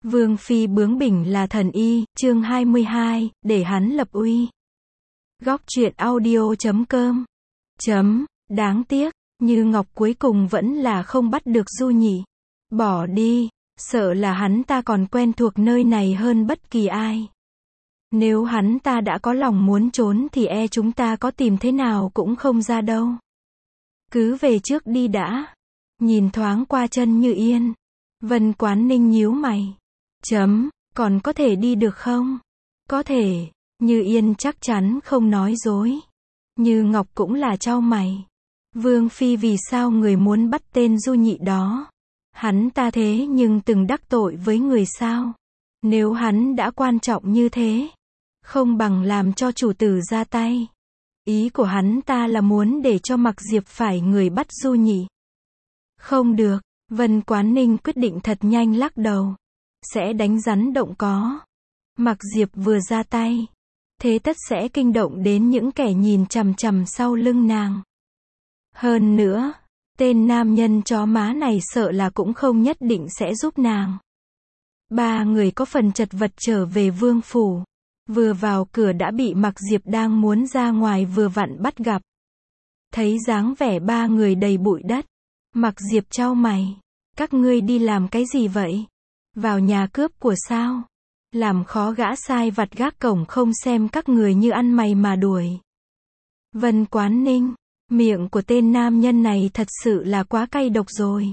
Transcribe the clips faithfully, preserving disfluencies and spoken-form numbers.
Vương phi bướng bỉnh là thần y, chương hai mươi hai, để hắn lập uy. Góc truyện audio chấm com. Chấm, đáng tiếc, Như Ngọc cuối cùng vẫn là không bắt được Du Nhị. Bỏ đi, sợ là hắn ta còn quen thuộc nơi này hơn bất kỳ ai. Nếu hắn ta đã có lòng muốn trốn thì e chúng ta có tìm thế nào cũng không ra đâu. Cứ về trước đi đã. Nhìn thoáng qua chân Như Yên. Vân Quán Ninh nhíu mày. Chấm, còn có thể đi được không? Có thể. Như Yên chắc chắn không nói dối. Như Ngọc cũng là chau mày. Vương phi vì sao người muốn bắt tên Du Nhị đó? Hắn ta thế nhưng từng đắc tội với người sao? Nếu hắn đã quan trọng như thế, không bằng làm cho chủ tử ra tay. Ý của hắn ta là muốn để cho Mặc Diệp phải người bắt Du Nhị. Không được, Vân Quán Ninh quyết định thật nhanh lắc đầu. Sẽ đánh rắn động cỏ. Mặc Diệp vừa ra tay, thế tất sẽ kinh động đến những kẻ nhìn chằm chằm sau lưng nàng. Hơn nữa, tên nam nhân chó má này sợ là cũng không nhất định sẽ giúp nàng. Ba người có phần chật vật trở về vương phủ. Vừa vào cửa đã bị Mặc Diệp đang muốn ra ngoài vừa vặn bắt gặp. Thấy dáng vẻ ba người đầy bụi đất, Mặc Diệp chau mày. Các ngươi đi làm cái gì vậy? Vào nhà cướp của sao? Làm khó gã sai vặt gác cổng không xem các người như ăn mày mà đuổi. Vân Quán Ninh, miệng của tên nam nhân này thật sự là quá cay độc rồi.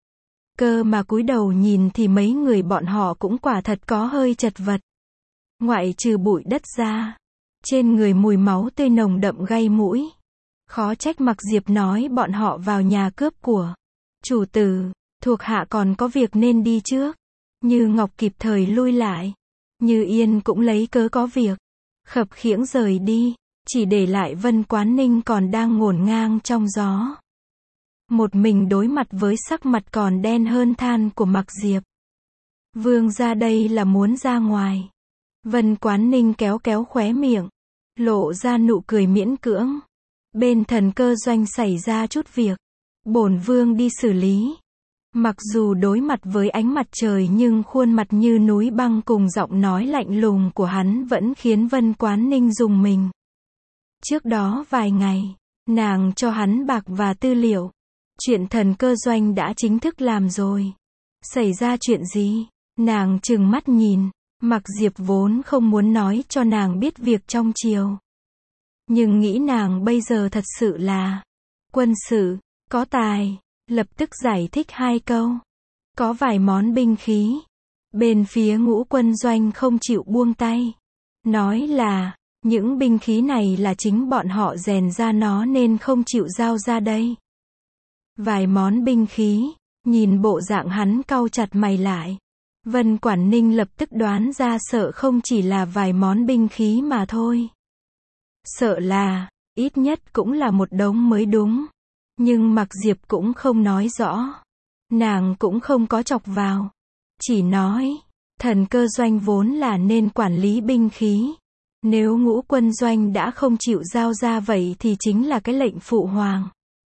Cơ mà cúi đầu nhìn thì mấy người bọn họ cũng quả thật có hơi chật vật. Ngoại trừ bụi đất ra, trên người mùi máu tươi nồng đậm gây mũi. Khó trách Mặc Diệp nói bọn họ vào nhà cướp của. Chủ tử, thuộc hạ còn có việc nên đi trước. Như Ngọc kịp thời lui lại. Như Yên cũng lấy cớ có việc. Khập khiễng rời đi, chỉ để lại Vân Quán Ninh còn đang ngổn ngang trong gió. Một mình đối mặt với sắc mặt còn đen hơn than của Mặc Diệp. Vương ra đây là muốn ra ngoài. Vân Quán Ninh kéo kéo khóe miệng, lộ ra nụ cười miễn cưỡng. Bên Thần Cơ Doanh xảy ra chút việc, bổn vương đi xử lý. Mặc dù đối mặt với ánh mặt trời nhưng khuôn mặt như núi băng cùng giọng nói lạnh lùng của hắn vẫn khiến Vân Quán Ninh rùng mình. Trước đó vài ngày, nàng cho hắn bạc và tư liệu. Chuyện Thần Cơ Doanh đã chính thức làm rồi. Xảy ra chuyện gì? Nàng trừng mắt nhìn. Mặc Diệp vốn không muốn nói cho nàng biết việc trong triều. Nhưng nghĩ nàng bây giờ thật sự là quân sự, có tài, lập tức giải thích hai câu. Có vài món binh khí. Bên phía Ngũ Quân Doanh không chịu buông tay. Nói là, những binh khí này là chính bọn họ rèn ra nó nên không chịu giao ra đây. Vài món binh khí, nhìn bộ dạng hắn cau chặt mày lại. Vân Quán Ninh lập tức đoán ra sợ không chỉ là vài món binh khí mà thôi. Sợ là, ít nhất cũng là một đống mới đúng. Nhưng Mặc Diệp cũng không nói rõ. Nàng cũng không có chọc vào. Chỉ nói, Thần Cơ Doanh vốn là nên quản lý binh khí. Nếu Ngũ Quân Doanh đã không chịu giao ra vậy thì chính là cái lệnh phụ hoàng.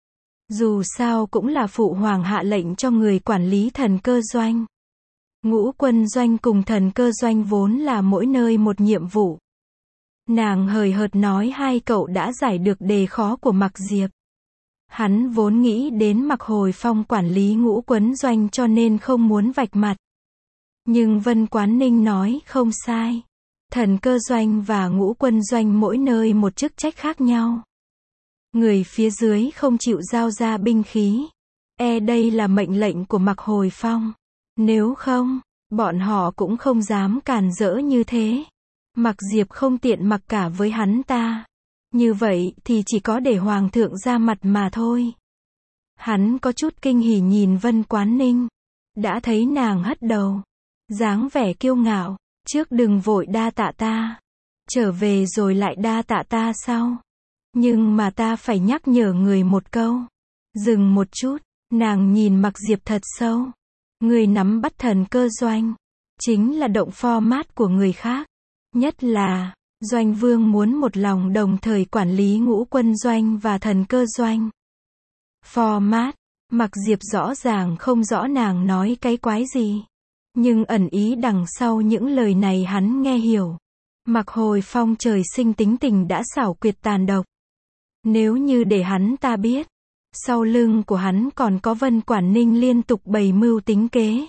Dù sao cũng là phụ hoàng hạ lệnh cho người quản lý Thần Cơ Doanh. Ngũ Quân Doanh cùng Thần Cơ Doanh vốn là mỗi nơi một nhiệm vụ. Nàng hời hợt nói hai cậu đã giải được đề khó của Mặc Diệp. Hắn vốn nghĩ đến Mặc Hồi Phong quản lý Ngũ Quân Doanh cho nên không muốn vạch mặt. Nhưng Vân Quán Ninh nói không sai. Thần Cơ Doanh và Ngũ Quân Doanh mỗi nơi một chức trách khác nhau. Người phía dưới không chịu giao ra binh khí. E đây là mệnh lệnh của Mặc Hồi Phong. Nếu không, bọn họ cũng không dám càn rỡ như thế. Mặc Diệp không tiện mặc cả với hắn ta. Như vậy thì chỉ có để hoàng thượng ra mặt mà thôi. Hắn có chút kinh hỉ nhìn Vân Quán Ninh. Đã thấy nàng hất đầu. Dáng vẻ kiêu ngạo. Trước đừng vội đa tạ ta. Trở về rồi lại đa tạ ta sau. Nhưng mà ta phải nhắc nhở người một câu. Dừng một chút. Nàng nhìn Mặc Diệp thật sâu. Người nắm bắt Thần Cơ Doanh. Chính là động format của người khác. Nhất là, Doanh Vương muốn một lòng đồng thời quản lý Ngũ Quân Doanh và Thần Cơ Doanh. Format, Mặc Diệp rõ ràng không rõ nàng nói cái quái gì. Nhưng ẩn ý đằng sau những lời này hắn nghe hiểu. Mạc Hồi Phong trời sinh tính tình đã xảo quyệt tàn độc. Nếu như để hắn ta biết, sau lưng của hắn còn có Vân Quản Ninh liên tục bày mưu tính kế.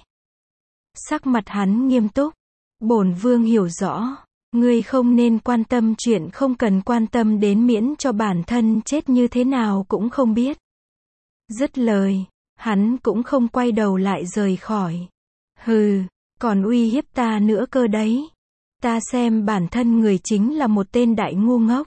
Sắc mặt hắn nghiêm túc. Bổn vương hiểu rõ, ngươi không nên quan tâm chuyện không cần quan tâm đến, miễn cho bản thân chết như thế nào cũng không biết. Dứt lời, hắn cũng không quay đầu lại rời khỏi. Hừ, còn uy hiếp ta nữa cơ đấy. Ta xem bản thân người chính là một tên đại ngu ngốc.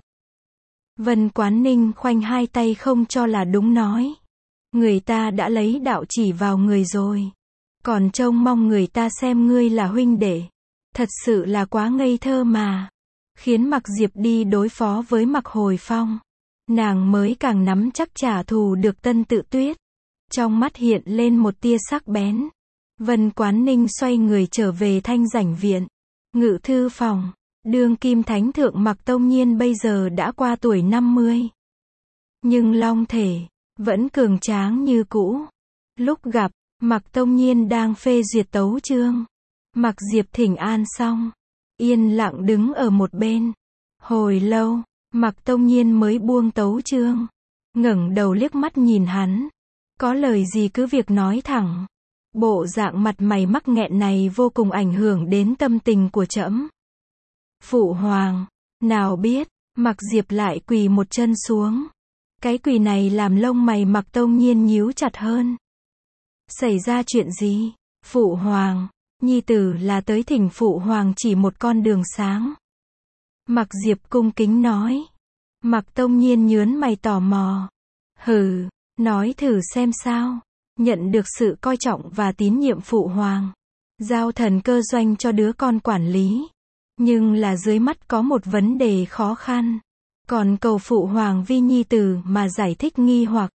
Vân Quán Ninh khoanh hai tay không cho là đúng nói. Người ta đã lấy đạo chỉ vào người rồi. Còn trông mong người ta xem ngươi là huynh đệ. Thật sự là quá ngây thơ mà. Khiến Mạc Diệp đi đối phó với Mạc Hồi Phong. Nàng mới càng nắm chắc trả thù được Tân Tự Tuyết. Trong mắt hiện lên một tia sắc bén. Vân Quán Ninh xoay người trở về Thanh Giảnh Viện. Ngự thư phòng. Đương kim thánh thượng Mạc Tông Nhiên bây giờ đã qua tuổi năm mươi. Nhưng long thể vẫn cường tráng như cũ. Lúc gặp, Mạc Tông Nhiên đang phê duyệt tấu chương. Mạc Diệp thỉnh an xong, yên lặng đứng ở một bên. Hồi lâu, Mạc Tông Nhiên mới buông tấu chương, ngẩng đầu liếc mắt nhìn hắn. Có lời gì cứ việc nói thẳng. Bộ dạng mặt mày mắc nghẹn này vô cùng ảnh hưởng đến tâm tình của trẫm. Phụ hoàng, nào biết, Mạc Diệp lại quỳ một chân xuống. Cái quỳ này làm lông mày Mạc Tông Nhiên nhíu chặt hơn. Xảy ra chuyện gì? Phụ hoàng, nhi tử là tới thỉnh phụ hoàng chỉ một con đường sáng. Mạc Diệp cung kính nói. Mạc Tông Nhiên nhướng mày tò mò. Hừ, nói thử xem sao. Nhận được sự coi trọng và tín nhiệm phụ hoàng. Giao thần cơ doanh cho đứa con quản lý. Nhưng là dưới mắt có một vấn đề khó khăn. Còn cầu phụ hoàng vi nhi tử mà giải thích nghi hoặc.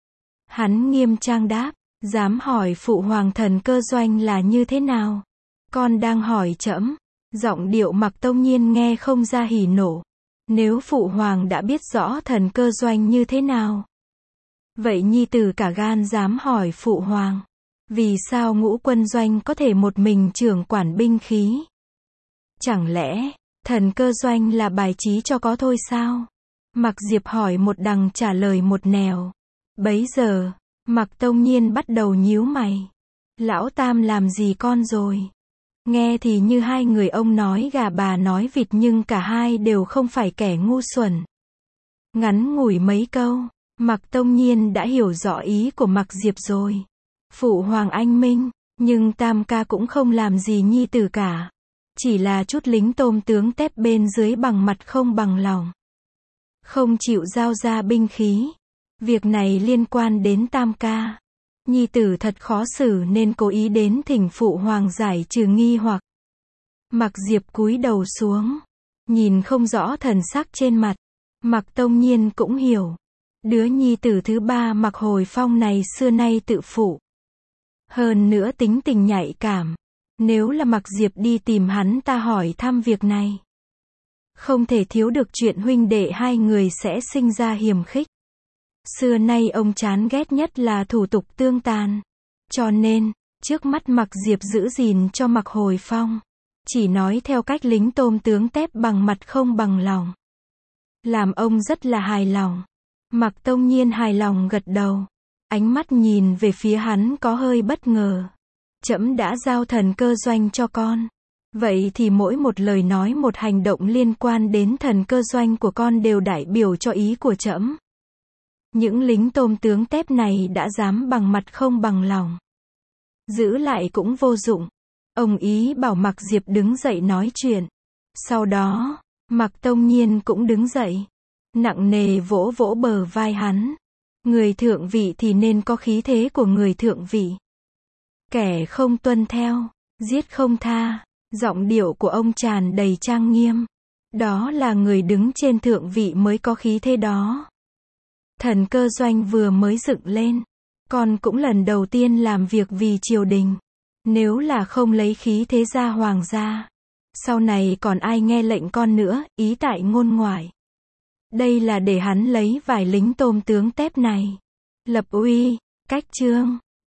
Hắn nghiêm trang đáp. Dám hỏi phụ hoàng thần cơ doanh là như thế nào? Con đang hỏi trẫm. Giọng điệu Mạc Tông Nhiên nghe không ra hỉ nộ. Nếu phụ hoàng đã biết rõ thần cơ doanh như thế nào, vậy nhi tử cả gan dám hỏi phụ hoàng. Vì sao ngũ quân doanh có thể một mình trưởng quản binh khí? Chẳng lẽ, thần cơ doanh là bài trí cho có thôi sao? Mạc Diệp hỏi một đằng trả lời một nẻo. Bấy giờ, Mạc Tông Nhiên bắt đầu nhíu mày. Lão Tam làm gì con rồi? Nghe thì như hai người ông nói gà bà nói vịt, nhưng cả hai đều không phải kẻ ngu xuẩn. Ngắn ngủi mấy câu, Mạc Tông Nhiên đã hiểu rõ ý của Mạc Diệp rồi. Phụ hoàng anh minh, nhưng Tam ca cũng không làm gì nhi tử cả. Chỉ là chút lính tôm tướng tép bên dưới bằng mặt không bằng lòng. Không chịu giao ra binh khí. Việc này liên quan đến Tam ca. Nhi tử thật khó xử nên cố ý đến thỉnh phụ hoàng giải trừ nghi hoặc. Mạc Diệp cúi đầu xuống, nhìn không rõ thần sắc trên mặt. Mạc Tông Nhiên cũng hiểu. Đứa nhi tử thứ ba Mạc Hồi Phong này xưa nay tự phụ. Hơn nữa tính tình nhạy cảm. Nếu là Mạc Diệp đi tìm hắn ta hỏi thăm việc này, không thể thiếu được chuyện huynh đệ hai người sẽ sinh ra hiềm khích. Xưa nay ông chán ghét nhất là thủ tục tương tàn. Cho nên, trước mắt Mạc Diệp giữ gìn cho Mạc Hồi Phong. Chỉ nói theo cách lính tôm tướng tép bằng mặt không bằng lòng. Làm ông rất là hài lòng. Mạc Tông Nhiên hài lòng gật đầu. Ánh mắt nhìn về phía hắn có hơi bất ngờ. Trẫm đã giao thần cơ doanh cho con. Vậy thì mỗi một lời nói một hành động liên quan đến thần cơ doanh của con đều đại biểu cho ý của trẫm. Những lính tôm tướng tép này đã dám bằng mặt không bằng lòng. Giữ lại cũng vô dụng. Ông ý bảo Mạc Diệp đứng dậy nói chuyện. Sau đó, Mạc Tông Nhiên cũng đứng dậy. Nặng nề vỗ vỗ bờ vai hắn. Người thượng vị thì nên có khí thế của người thượng vị. Kẻ không tuân theo, giết không tha. Giọng điệu của ông tràn đầy trang nghiêm. Đó là người đứng trên thượng vị mới có khí thế đó. Thần cơ doanh vừa mới dựng lên. Con cũng lần đầu tiên làm việc vì triều đình. Nếu là không lấy khí thế ra hoàng gia, sau này còn ai nghe lệnh con nữa, ý tại ngôn ngoại. Đây là để hắn lấy vài lính tôm tướng tép này lập uy, cách chương.